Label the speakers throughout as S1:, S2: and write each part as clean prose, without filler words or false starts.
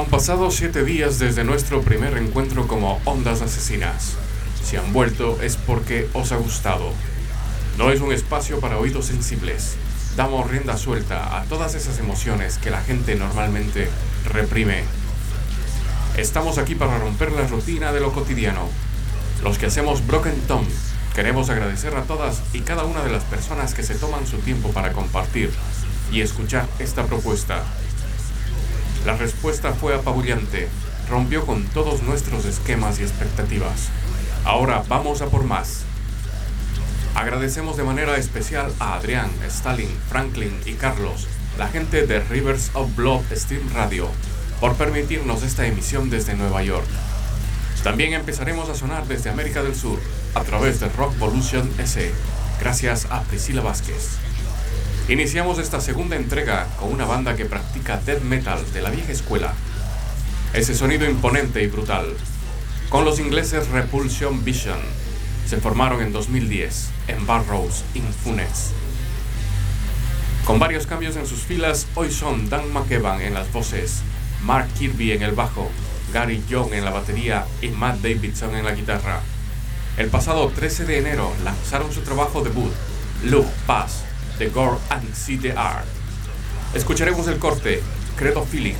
S1: pasado 7 días desde nuestro primer encuentro como Ondas Asesinas. Si han vuelto es porque os ha gustado. No es un espacio para oídos sensibles. Damos rienda suelta a todas esas emociones que la gente normalmente reprime. Estamos aquí para romper la rutina de lo cotidiano. Los que hacemos Broken Tongue queremos agradecer a todas y cada una de las personas que se toman su tiempo para compartir y escuchar esta propuesta. La respuesta fue apabullante, rompió con todos nuestros esquemas y expectativas. Ahora vamos a por más. Agradecemos de manera especial a Adrián, Stalin, Franklin y Carlos, la gente de Rivers of Blood Stream Radio, por permitirnos esta emisión desde Nueva York. También empezaremos a sonar desde América del Sur, a través de Rockvolution S, gracias a Priscila Vázquez. Iniciamos esta segunda entrega con una banda que practica death metal de la vieja escuela. Ese sonido imponente y brutal. Con los ingleses Repulsion Vision. Se formaron en 2010 en Barrows in Funès. Con varios cambios en sus filas, hoy son Dan McEwan en las voces, Mark Kirby en el bajo, Gary Young en la batería y Matt Davidson en la guitarra. El pasado 13 de enero lanzaron su trabajo debut, Look Pass, The Gore and See the Art. Escucharemos el corte, Credophilic.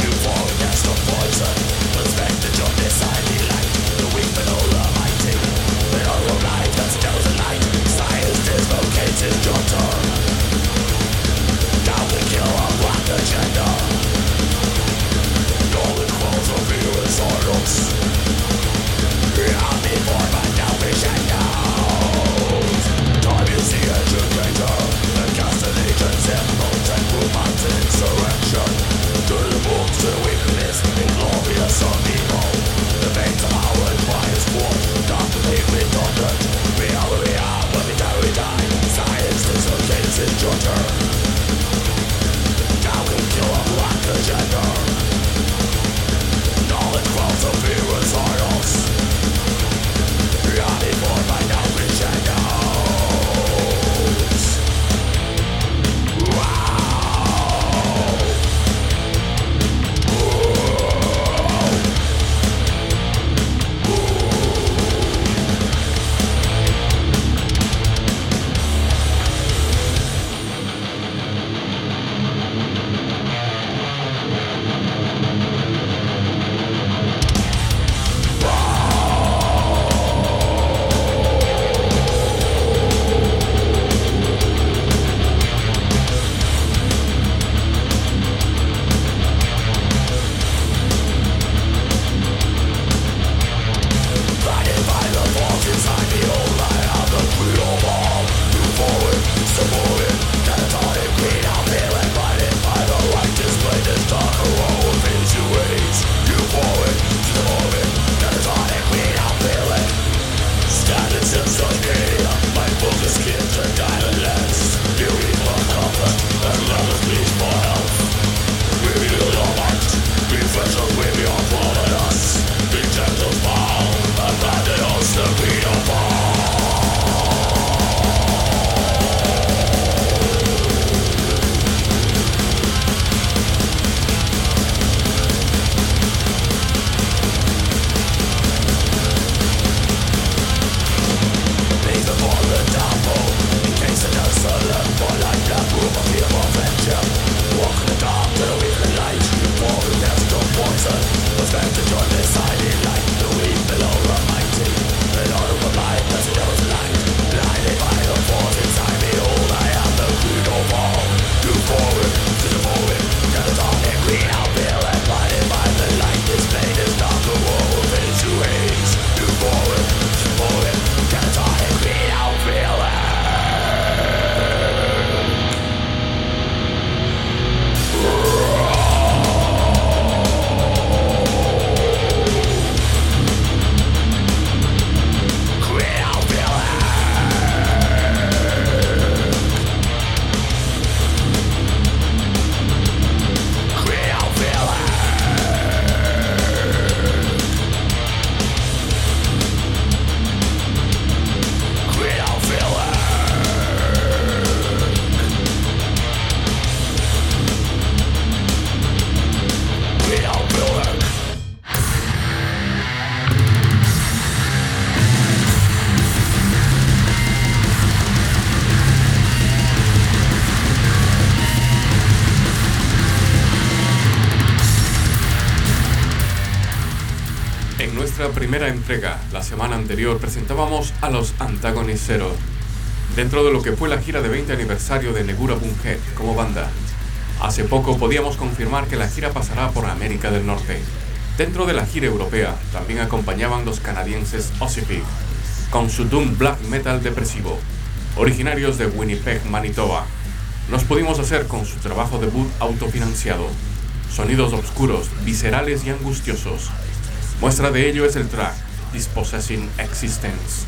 S2: Poison, but spend the joy beside the light. The weak but all the mighty.
S1: primera entrega, la semana anterior presentábamos a los Antagonist Zero, dentro de lo que fue la gira de 20 aniversario de Negura Bunhead como banda. Hace poco podíamos confirmar que la gira pasará por América del Norte. Dentro de la gira europea también acompañaban los canadienses Ossifig, con su doom black metal depresivo, originarios de Winnipeg, Manitoba. Nos pudimos hacer con su trabajo debut autofinanciado. Sonidos oscuros, viscerales y angustiosos. Muestra de ello es el track Dispossessing Existence.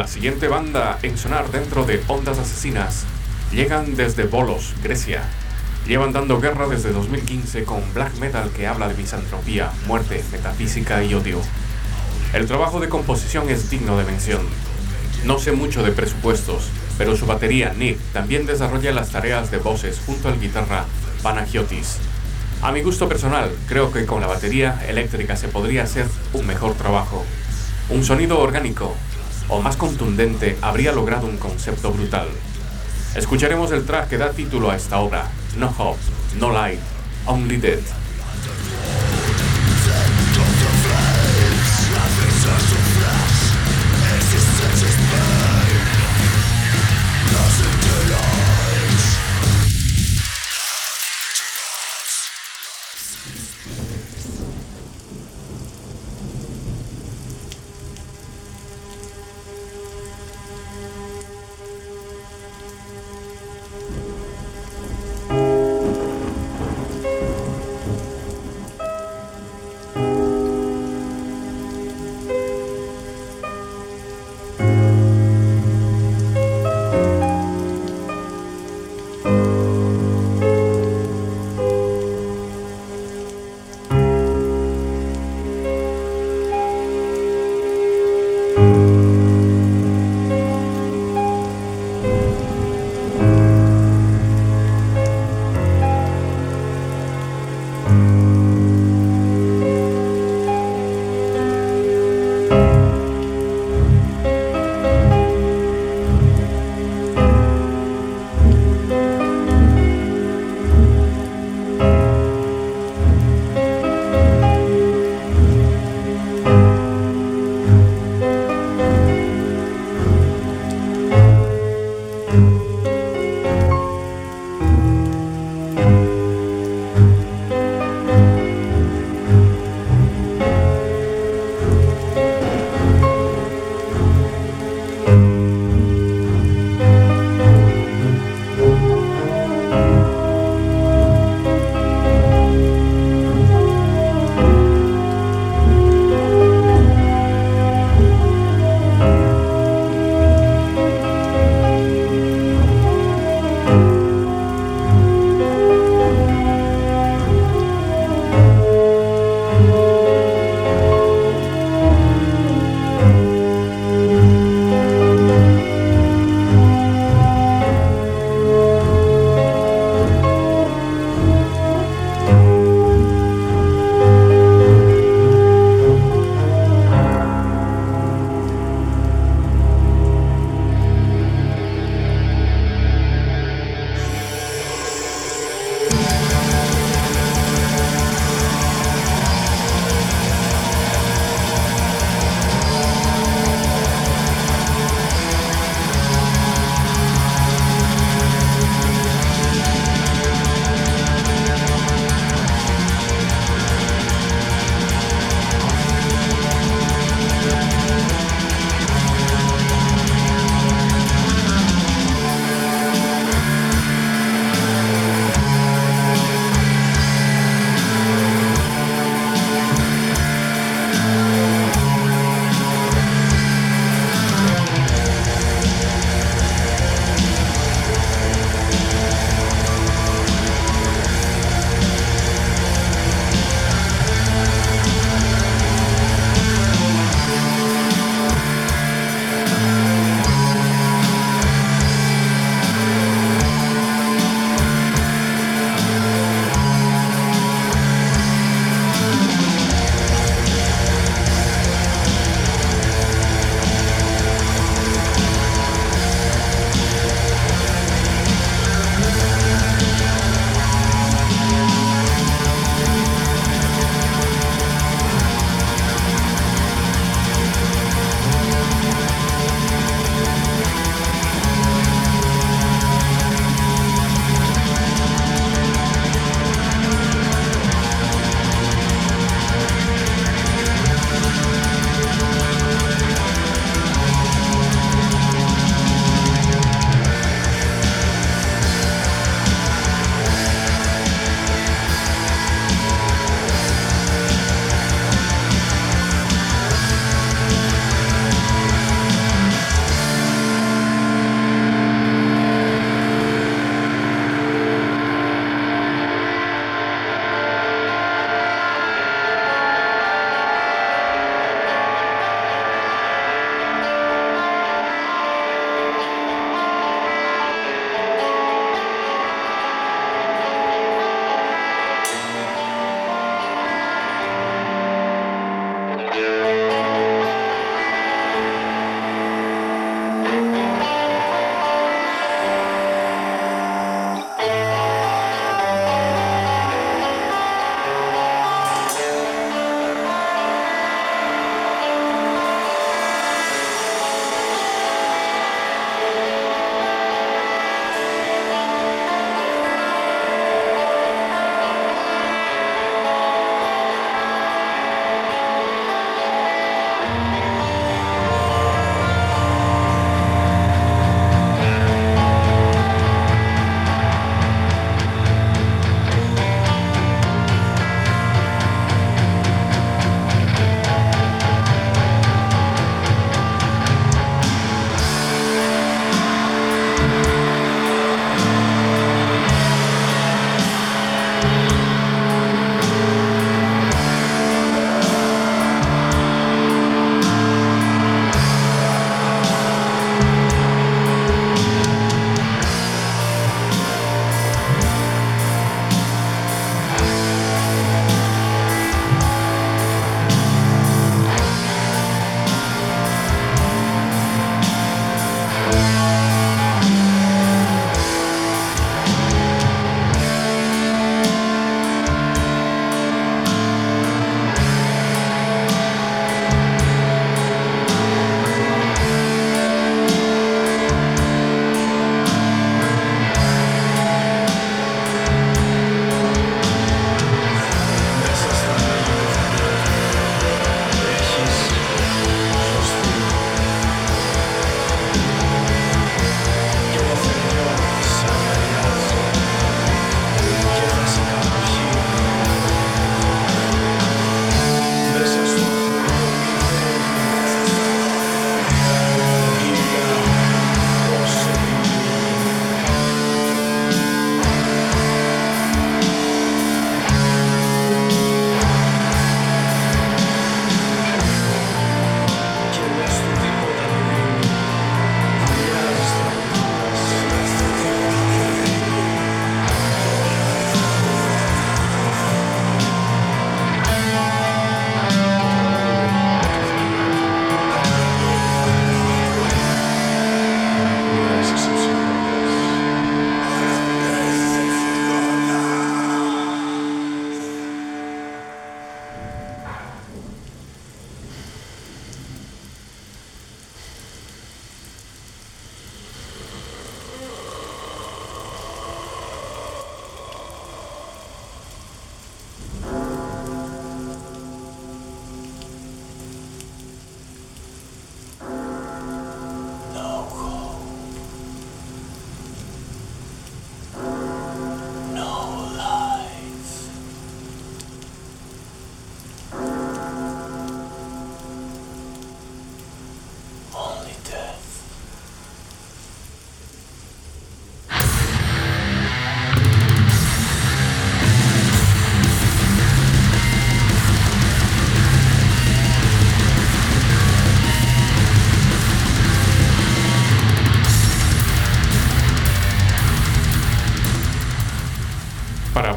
S1: La siguiente banda en sonar dentro de Ondas Asesinas llegan desde Volos, Grecia. Llevan dando guerra desde 2015 con black metal que habla de misantropía, muerte, metafísica y odio. El trabajo de composición es digno de mención. No sé mucho de presupuestos, pero su batería, Nick, también desarrolla las tareas de voces junto al guitarra Panagiotis. A mi gusto personal, creo que con la batería eléctrica se podría hacer un mejor trabajo. Un sonido orgánico o más contundente habría logrado un concepto brutal. Escucharemos el track que da título a esta obra, No Hope, No Light, Only Death.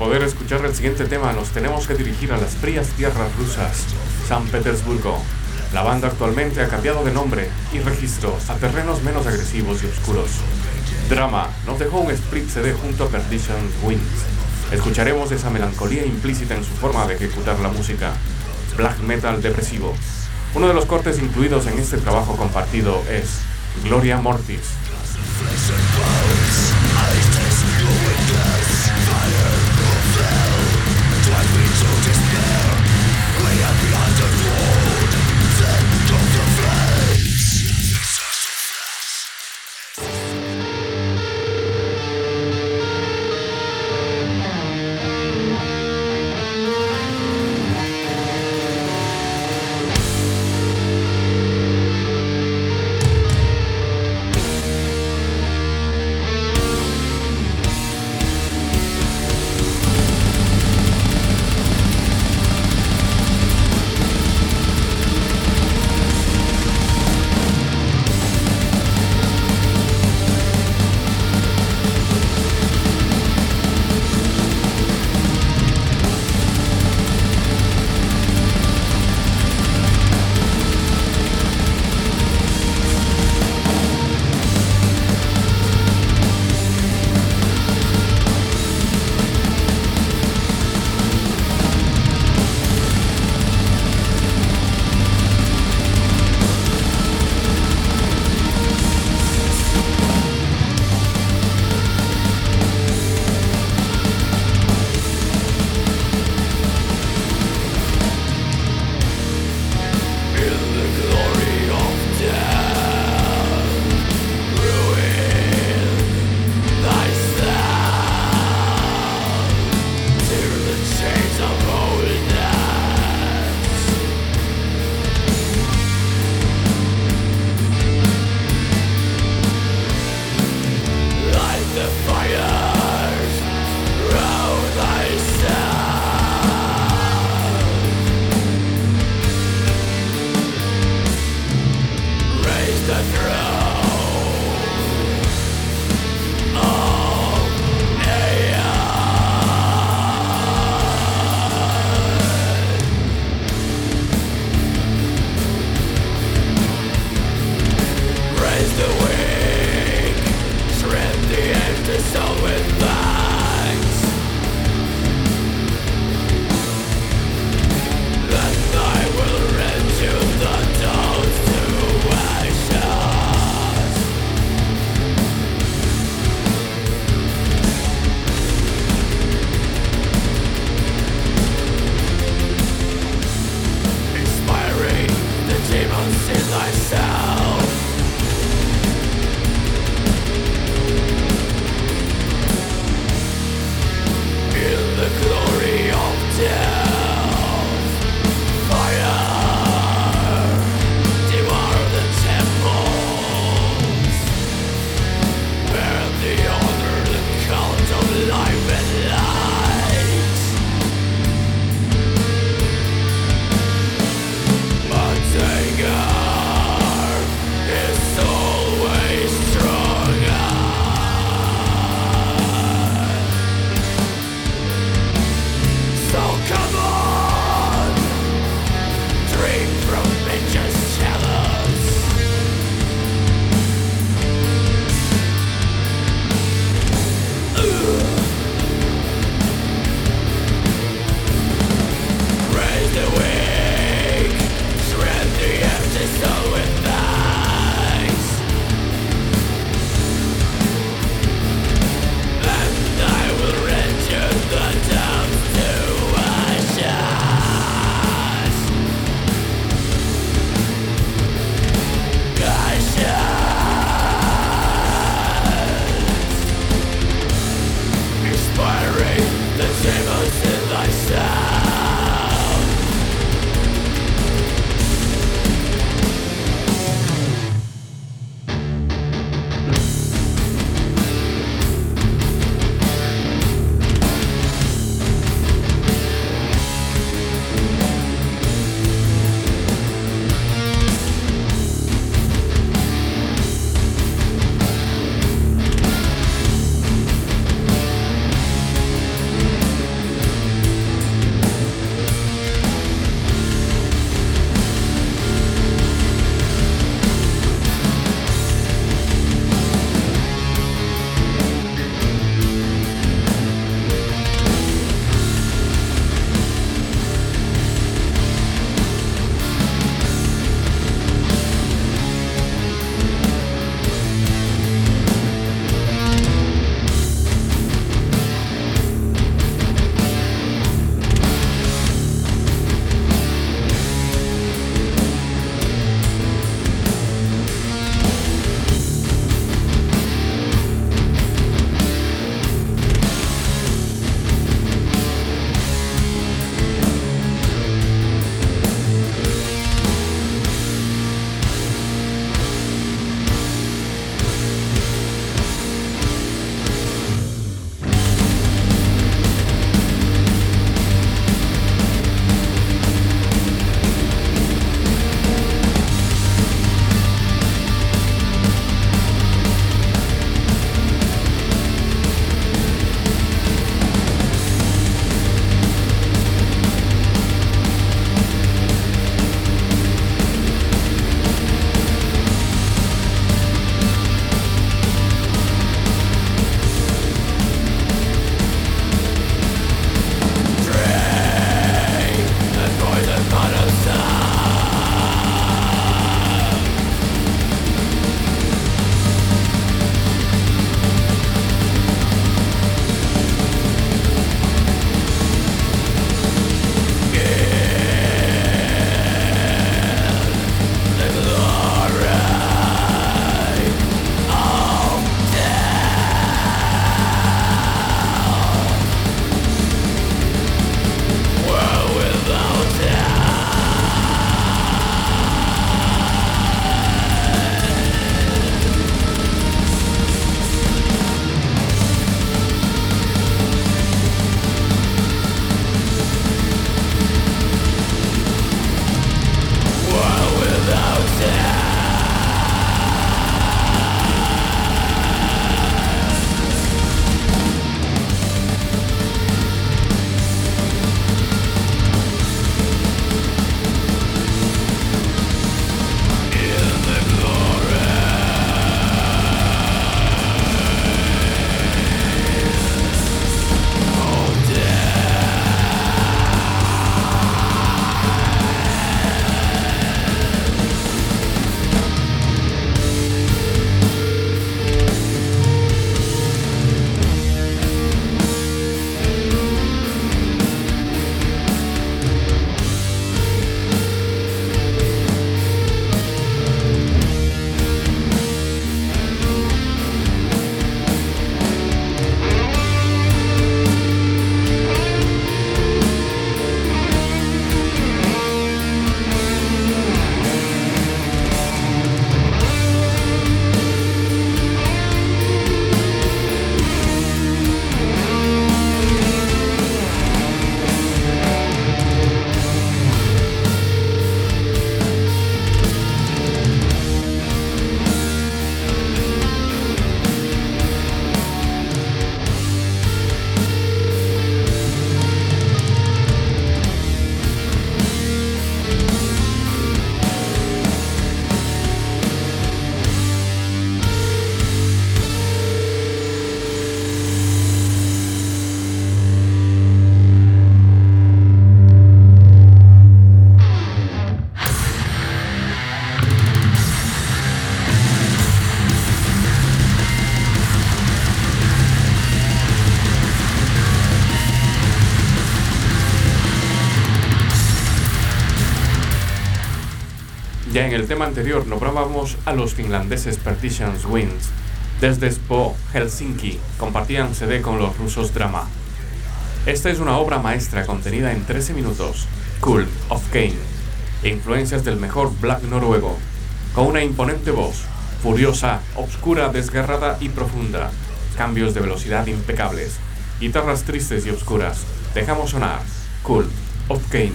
S1: poder escuchar el siguiente tema nos tenemos que dirigir a las frías tierras rusas, San Petersburgo. La banda actualmente ha cambiado de nombre y registro a terrenos menos agresivos y oscuros. Drama nos dejó un split CD junto a Perdition Winds. Escucharemos esa melancolía implícita en su forma de ejecutar la música. Black metal depresivo. Uno de los cortes incluidos en este trabajo compartido es Gloria Mortis. Ya en el tema anterior nombrábamos a los finlandeses Partition Winds. Desde Espoo, Helsinki, compartían CD con los rusos Drama. Esta es una obra maestra contenida en 13 minutos, Cult of Cain, influencias del mejor black noruego, con una imponente voz, furiosa, obscura, desgarrada y profunda, cambios de velocidad impecables, guitarras tristes y obscuras. Dejamos sonar Cult of Cain.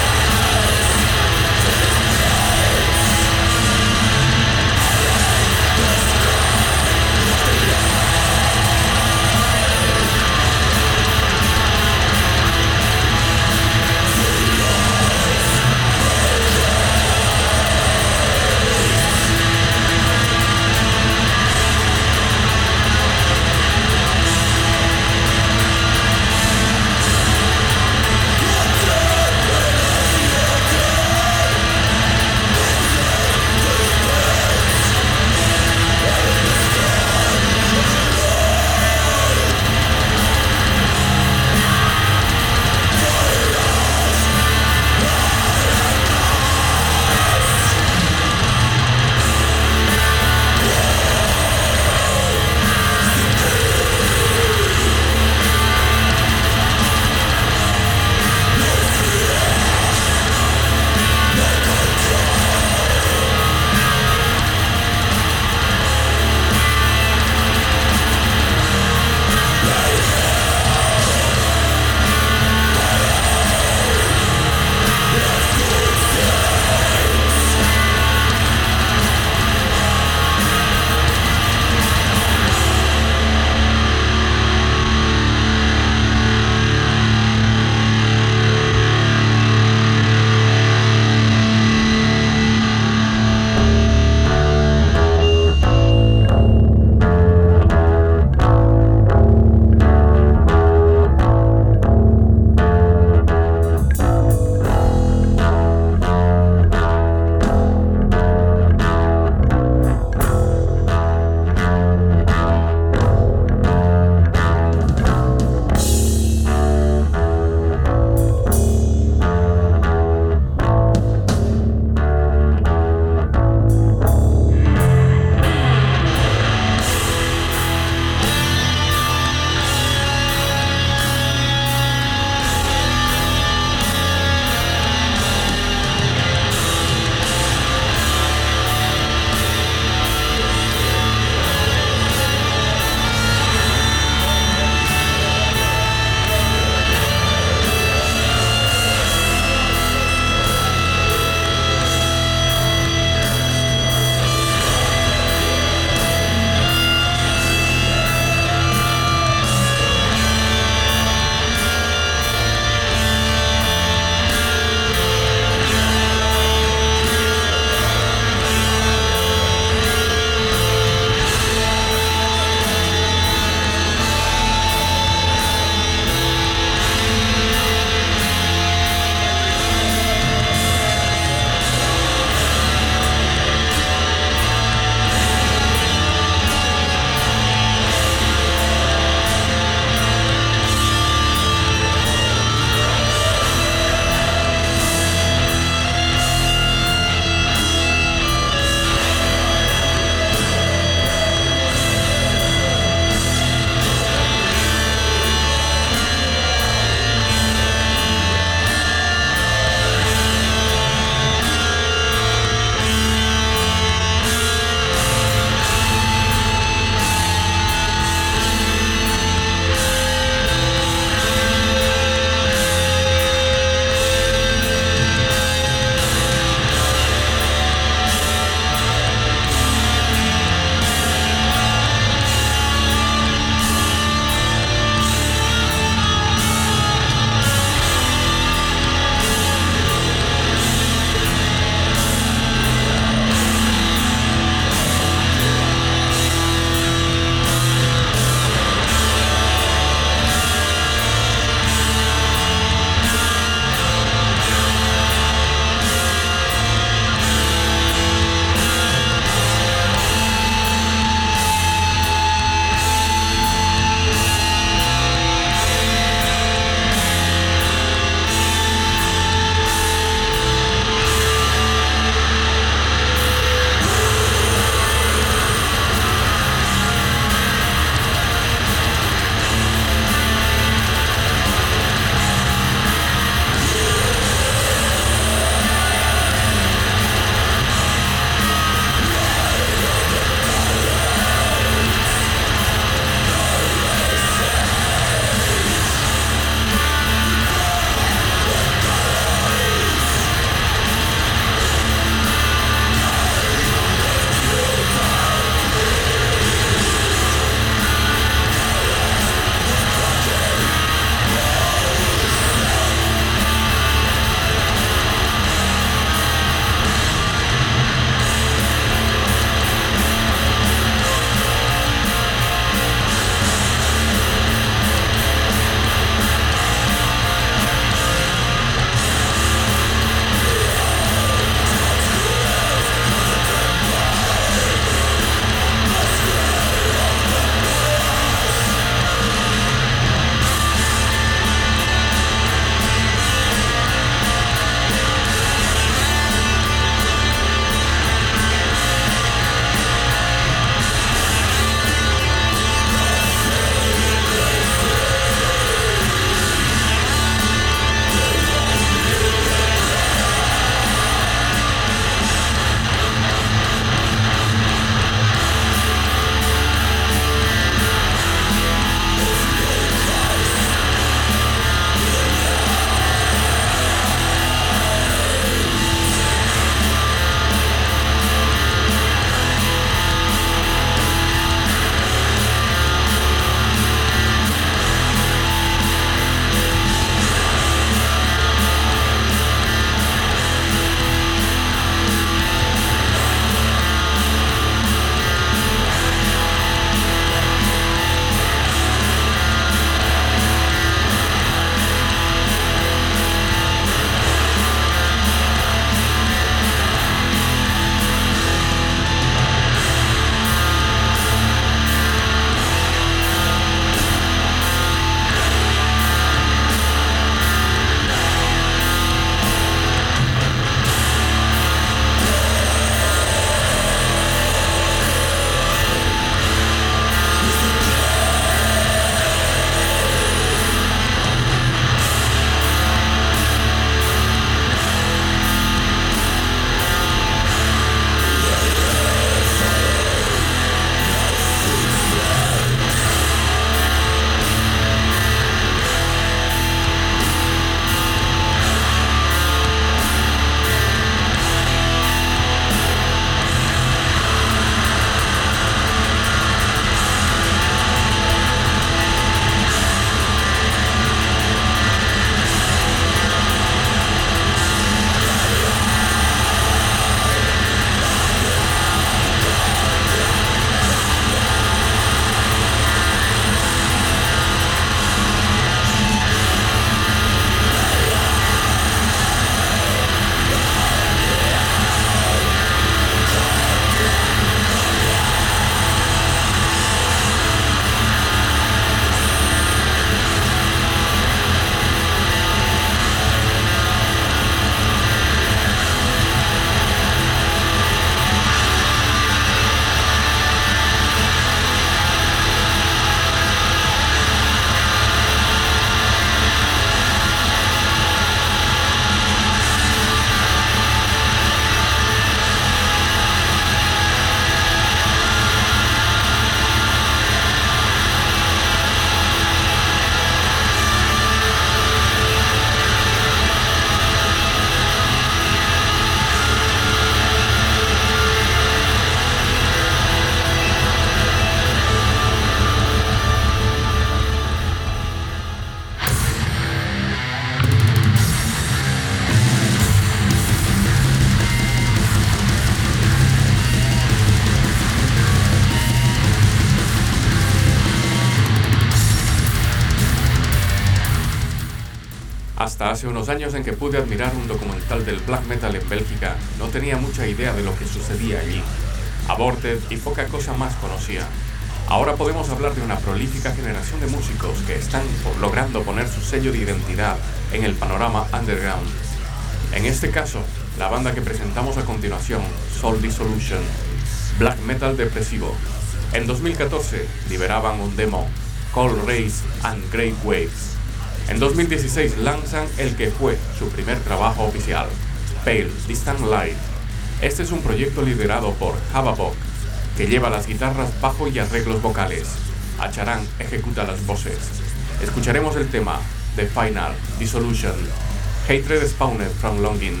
S1: Hasta hace unos años en que pude admirar un documental del black metal en Bélgica, no tenía mucha idea de lo que sucedía allí. Aborted y poca cosa más conocía. Ahora podemos hablar de una prolífica generación de músicos que están logrando poner su sello de identidad en el panorama underground. En este caso, la banda que presentamos a continuación, Soul Dissolution, black metal depresivo. En 2014 liberaban un demo, Cold Rays and Great Waves. En 2016 lanzan el que fue su primer trabajo oficial, Pale Distant Light. Este es un proyecto liderado por Havabok, que lleva las guitarras, bajo y arreglos vocales. Acharan ejecuta las voces. Escucharemos el tema The Final Dissolution, Hatred Spawned from Longing.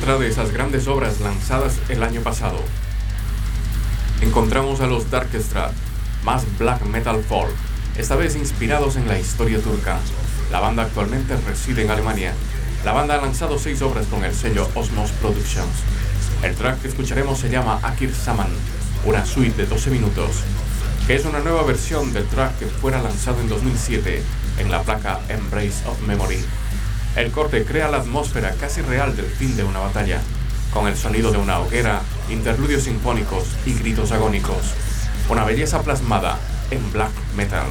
S1: otra de esas grandes obras lanzadas el año pasado. Encontramos a los Darkestrad, más black metal folk, esta vez inspirados en la historia turca. La banda actualmente reside en Alemania. La banda ha lanzado 6 obras con el sello Osmos Productions. El track que escucharemos se llama Akir Saman, una suite de 12 minutos, que es una nueva versión del track que fuera lanzado en 2007 en la placa Embrace of Memory. El corte crea la atmósfera casi real del fin de una batalla, con el sonido de una hoguera, interludios sinfónicos y gritos agónicos. Una belleza plasmada en black metal.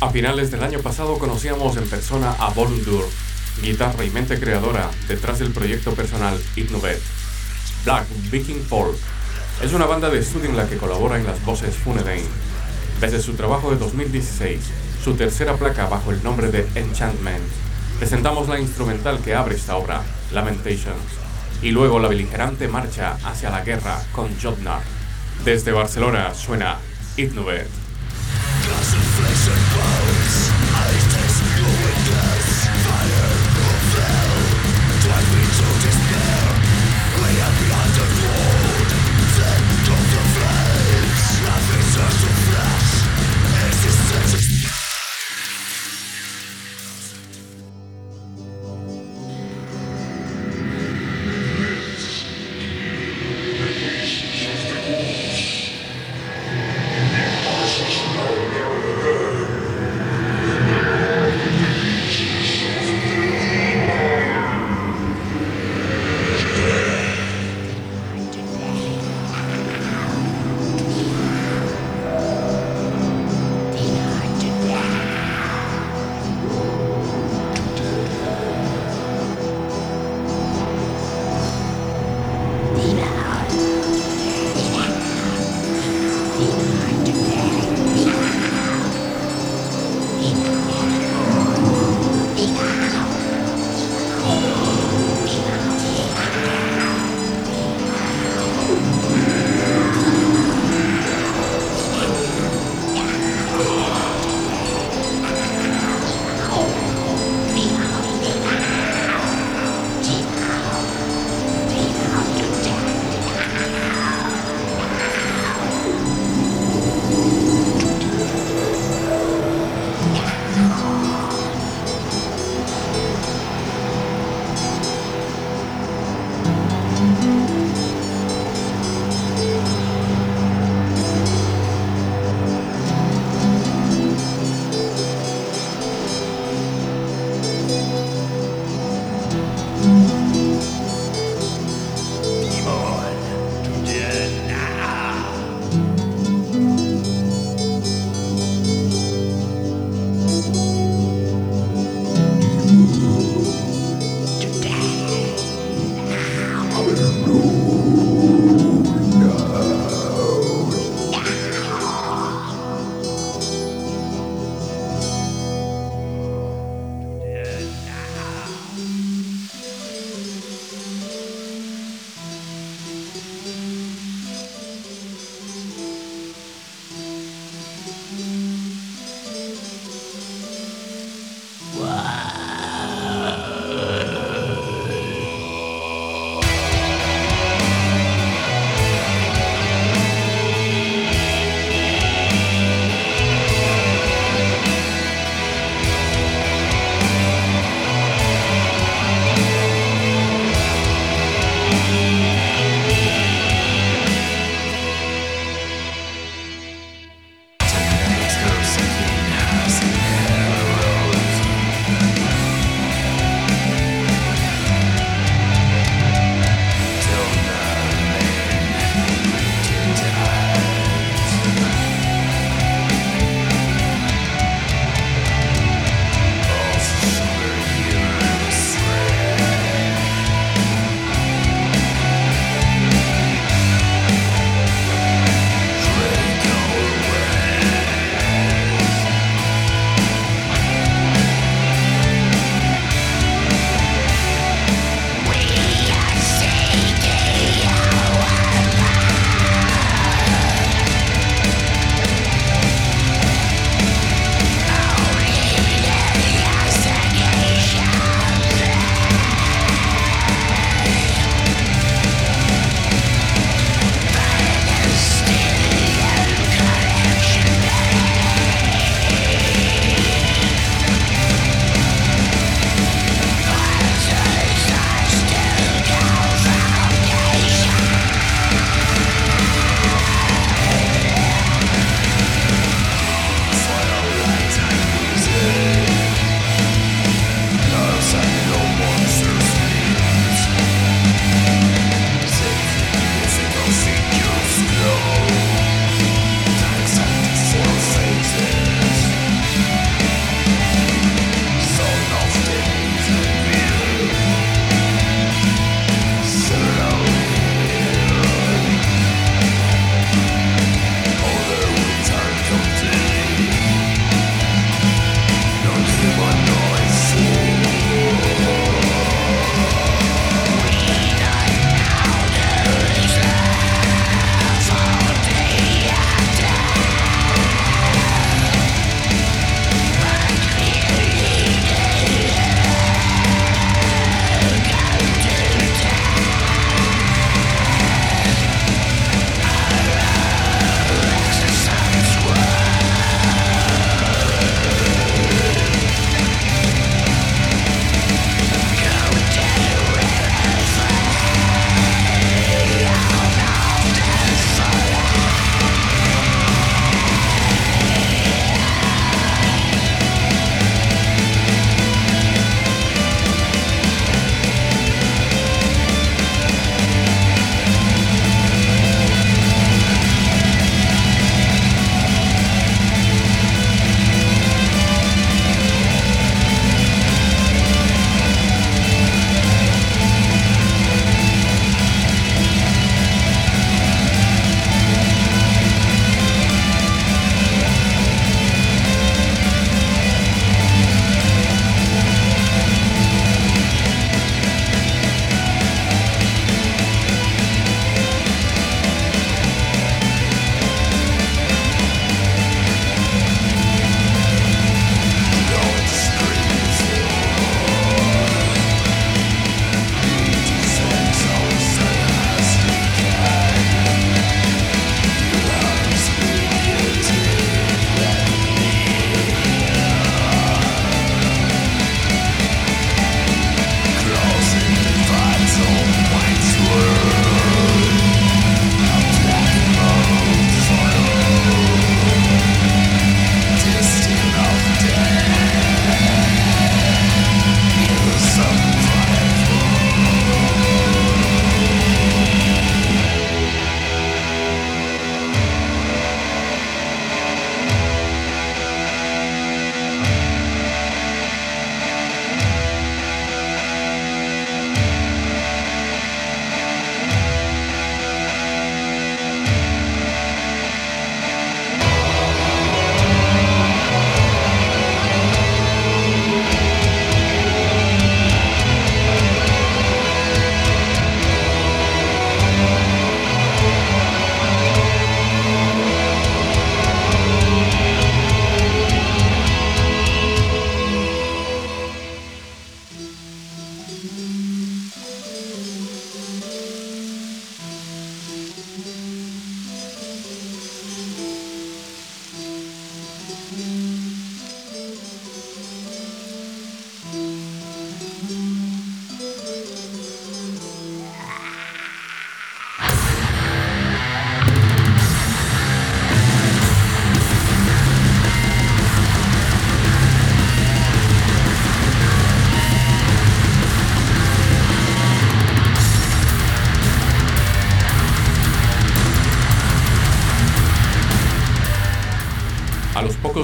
S1: A finales del año pasado conocíamos en persona a Volundur, guitarra y mente creadora detrás del proyecto personal Hypnovet. Black Viking Folk es una banda de estudio en la que colabora en las voces Funedain. Desde su trabajo de 2016, su tercera placa bajo el nombre de Enchantment, presentamos la instrumental que abre esta obra, Lamentations, y luego la beligerante marcha hacia la guerra con Jotnar. Desde Barcelona suena Hypnovet.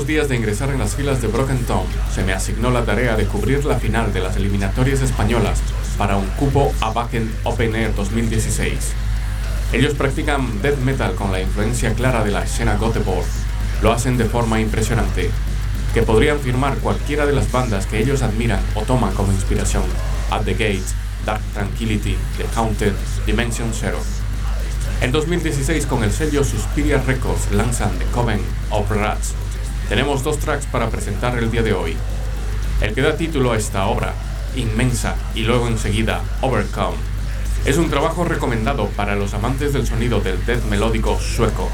S1: días de ingresar en las filas de Broken Tom, se me asignó la tarea de cubrir la final de las eliminatorias españolas para un cupo a Wacken Open Air 2016. Ellos practican death metal con la influencia clara de la escena Göteborg. Lo hacen de forma impresionante, que podrían firmar cualquiera de las bandas que ellos admiran o toman como inspiración: At the Gates, Dark Tranquillity, The Haunted, Dimension Zero. En 2016, con el sello Suspiria Records, lanzan The Coven of Rats. Tenemos 2 tracks para presentar el día de hoy. El que da título a esta obra, Inmensa, y luego enseguida Overcome. Es un trabajo recomendado para los amantes del sonido del death melódico sueco.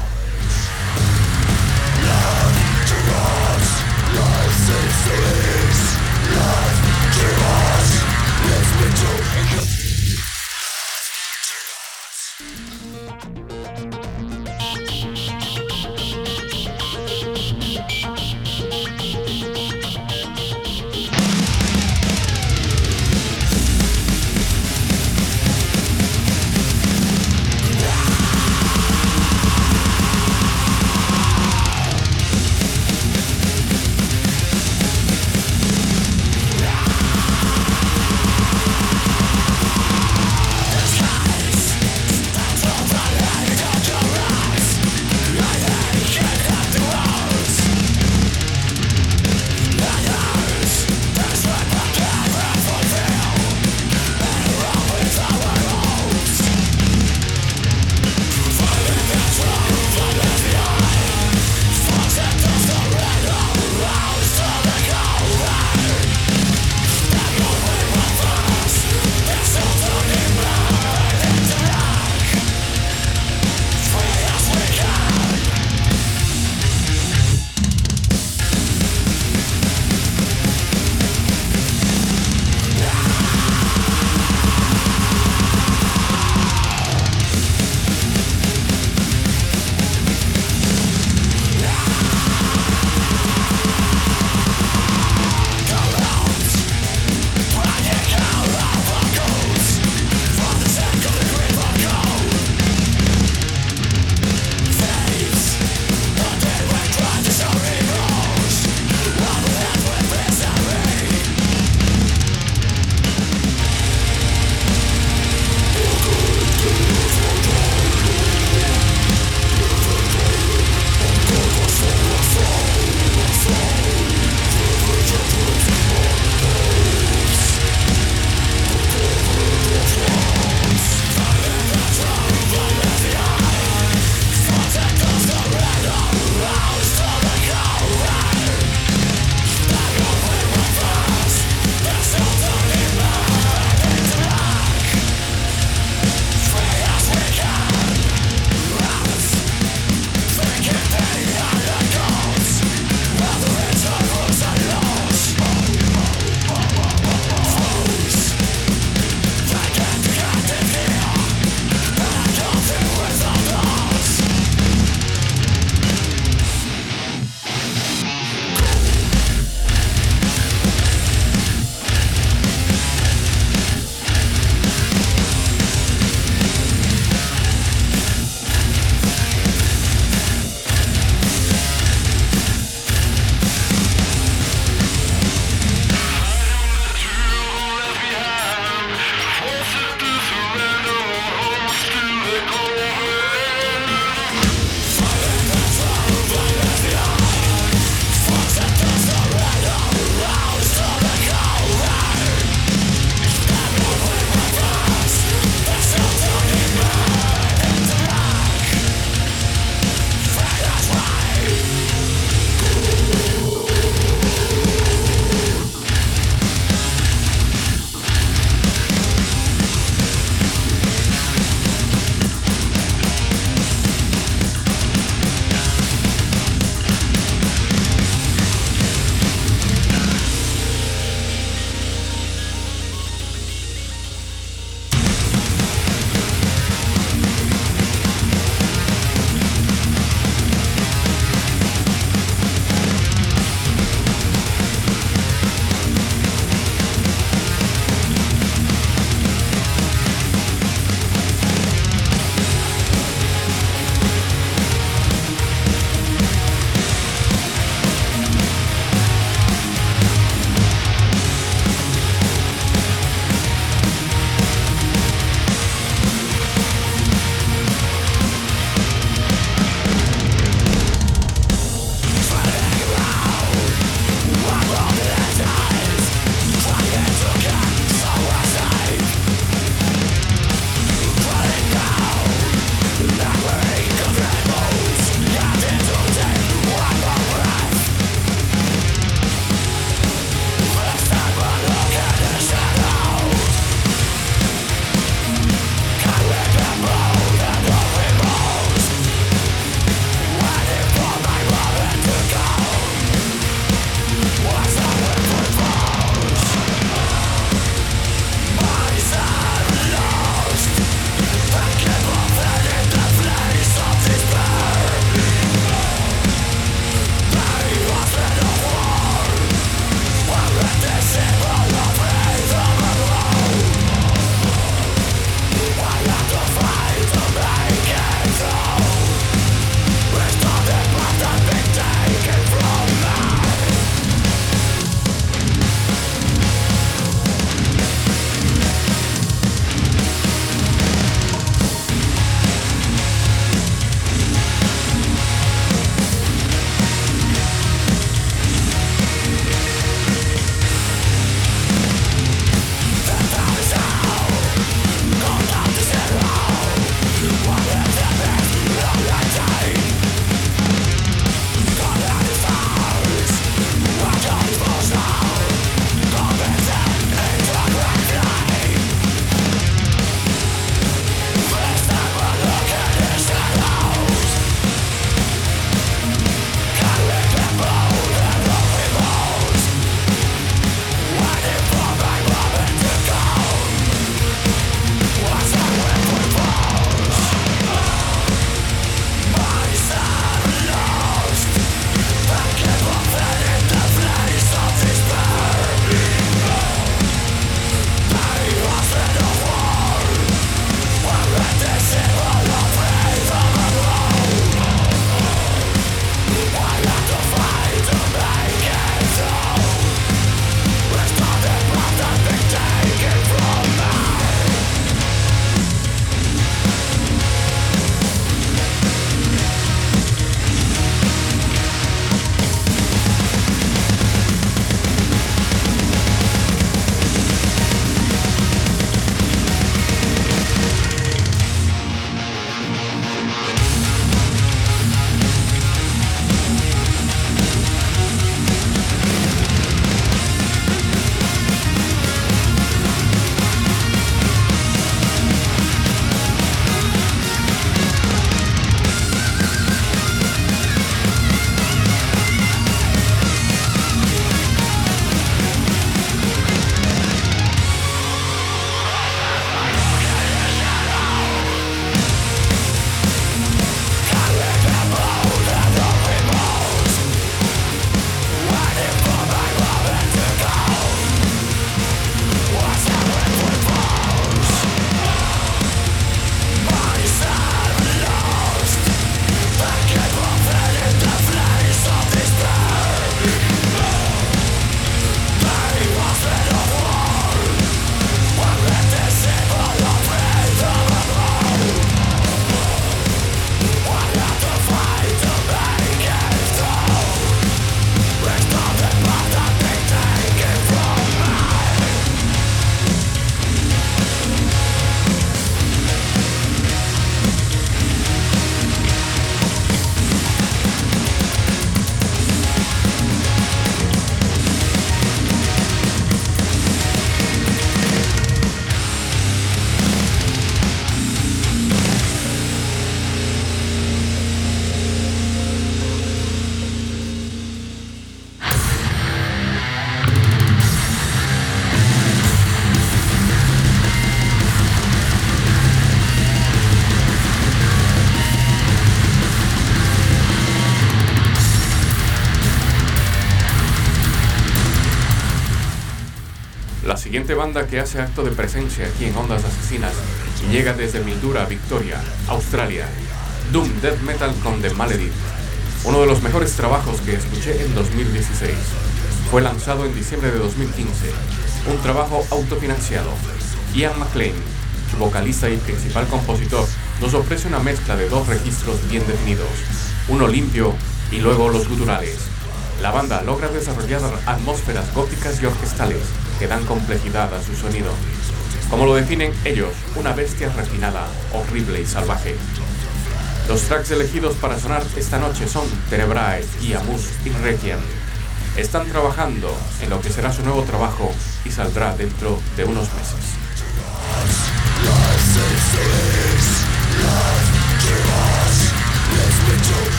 S1: La siguiente banda que hace acto de presencia aquí en Ondas Asesinas y llega desde Mildura, Victoria, Australia. Doom Death Metal con The Maledicт, uno de los mejores trabajos que escuché en 2016. Fue lanzado en diciembre de 2015, un trabajo autofinanciado. Ian MacLean, su vocalista y principal compositor, nos ofrece una mezcla de dos registros bien definidos, uno limpio y luego los guturales. La banda logra desarrollar atmósferas góticas y orquestales que dan complejidad a su sonido. Como lo definen ellos, una bestia refinada, horrible y salvaje. Los tracks elegidos para sonar esta noche son Tenebrae y Amus y Requiem. Están trabajando en lo que será su nuevo trabajo y saldrá dentro de unos meses.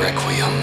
S2: Requiem.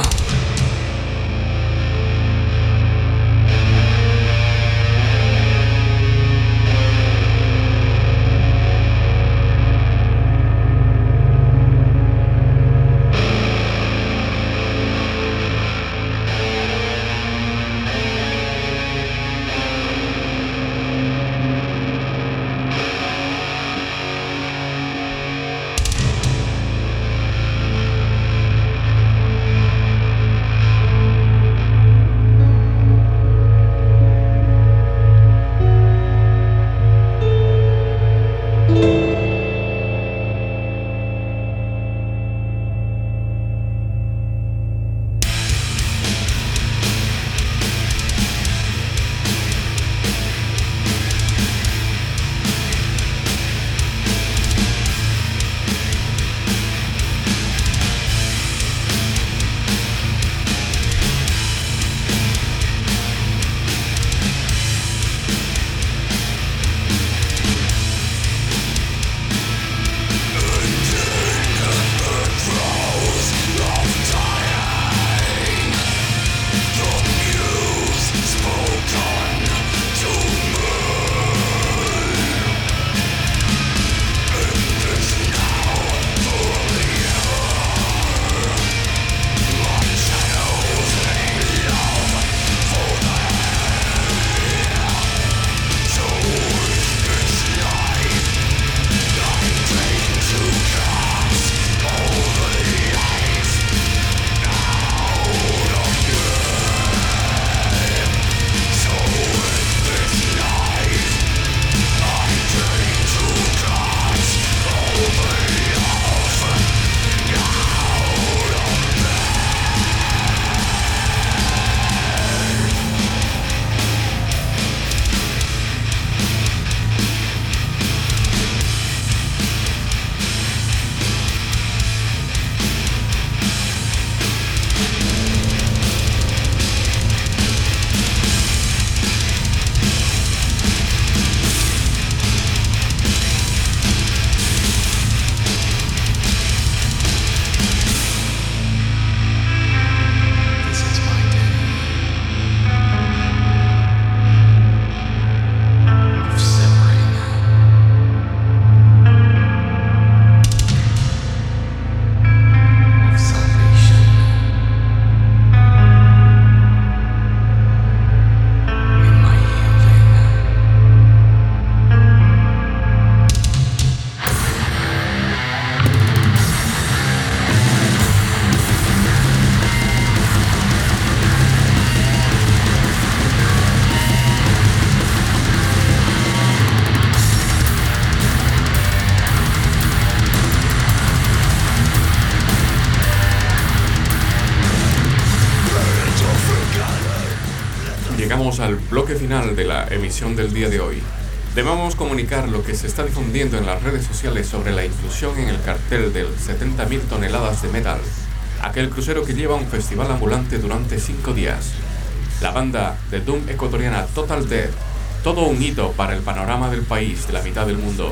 S1: Llegamos al bloque final de la emisión del día de hoy. Debemos comunicar lo que se está difundiendo en las redes sociales sobre la inclusión en el cartel del 70.000 toneladas de metal, aquel crucero que lleva un festival ambulante durante 5 días. La banda de Doom ecuatoriana Total Death, todo un hito para el panorama del país de la mitad del mundo.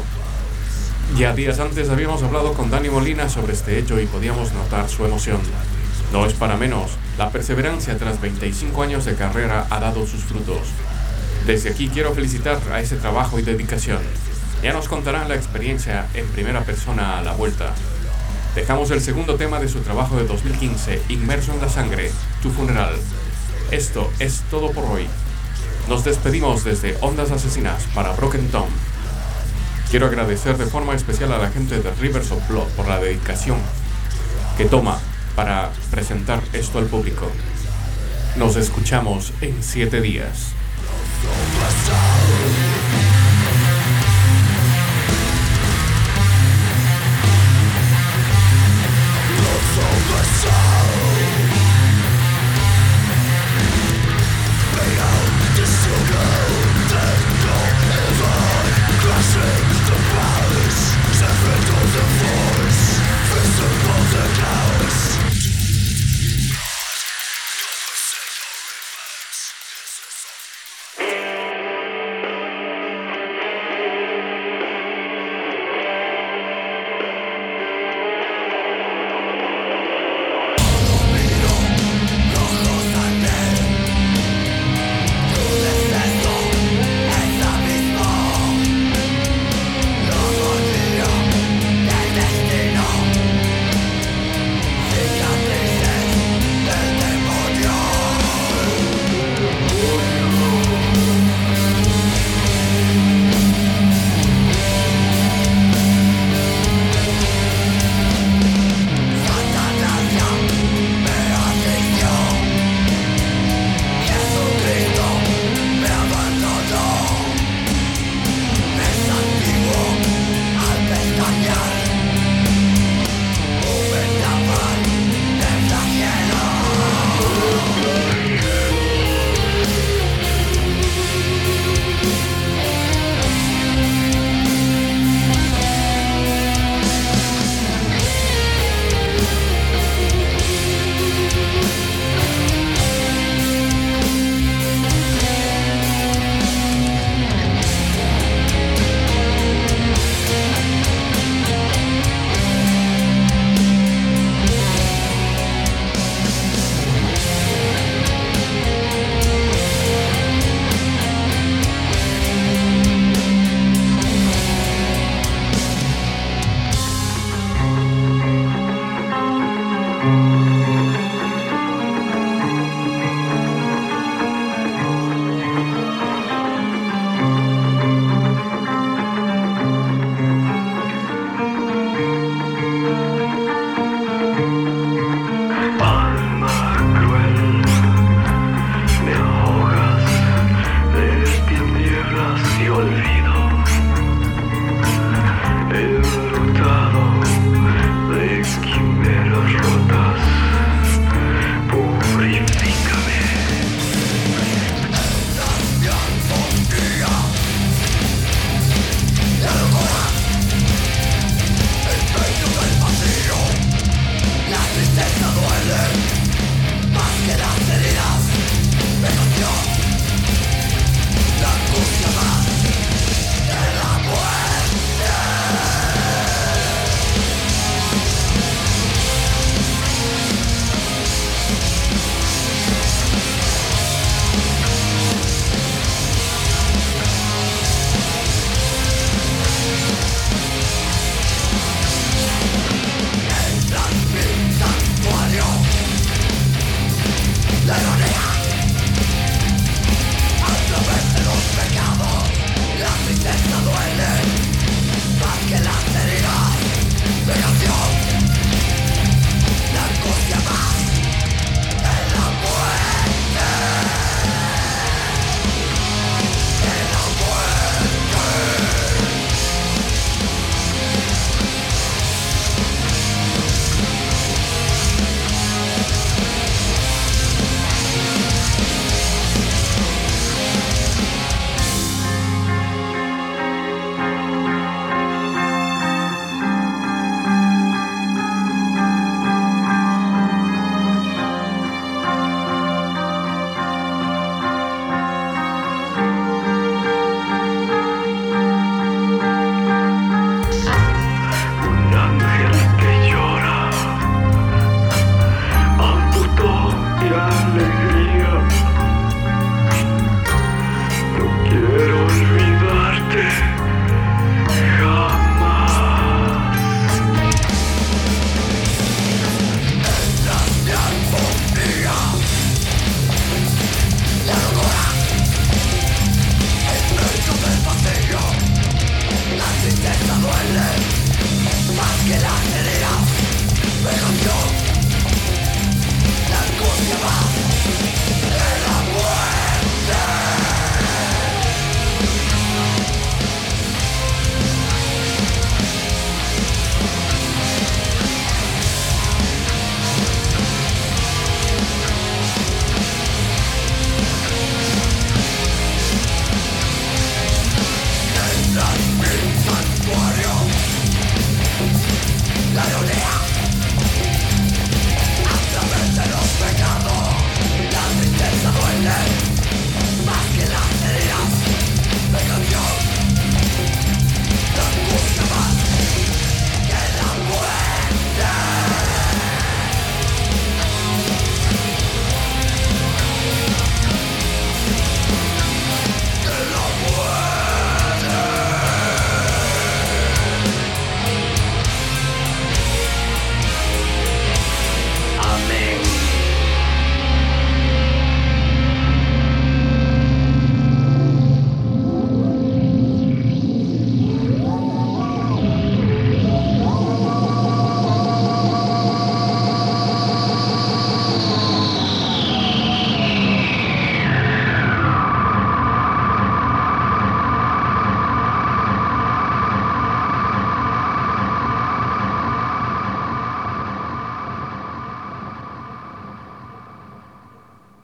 S1: Ya días antes habíamos hablado con Dani Molina sobre este hecho y podíamos notar su emoción. No es para menos, la perseverancia tras 25 años de carrera ha dado sus frutos. Desde aquí quiero felicitar a ese trabajo y dedicación. Ya nos contarán la experiencia en primera persona a la vuelta. Dejamos el segundo tema de su trabajo de 2015, Inmerso en la Sangre, Tu Funeral. Esto es todo por hoy. Nos despedimos desde Ondas Asesinas para Broken Tomb. Quiero agradecer de forma especial a la gente de Rivers of Blood por la dedicación que toma para presentar esto al público. Nos escuchamos en 7 días.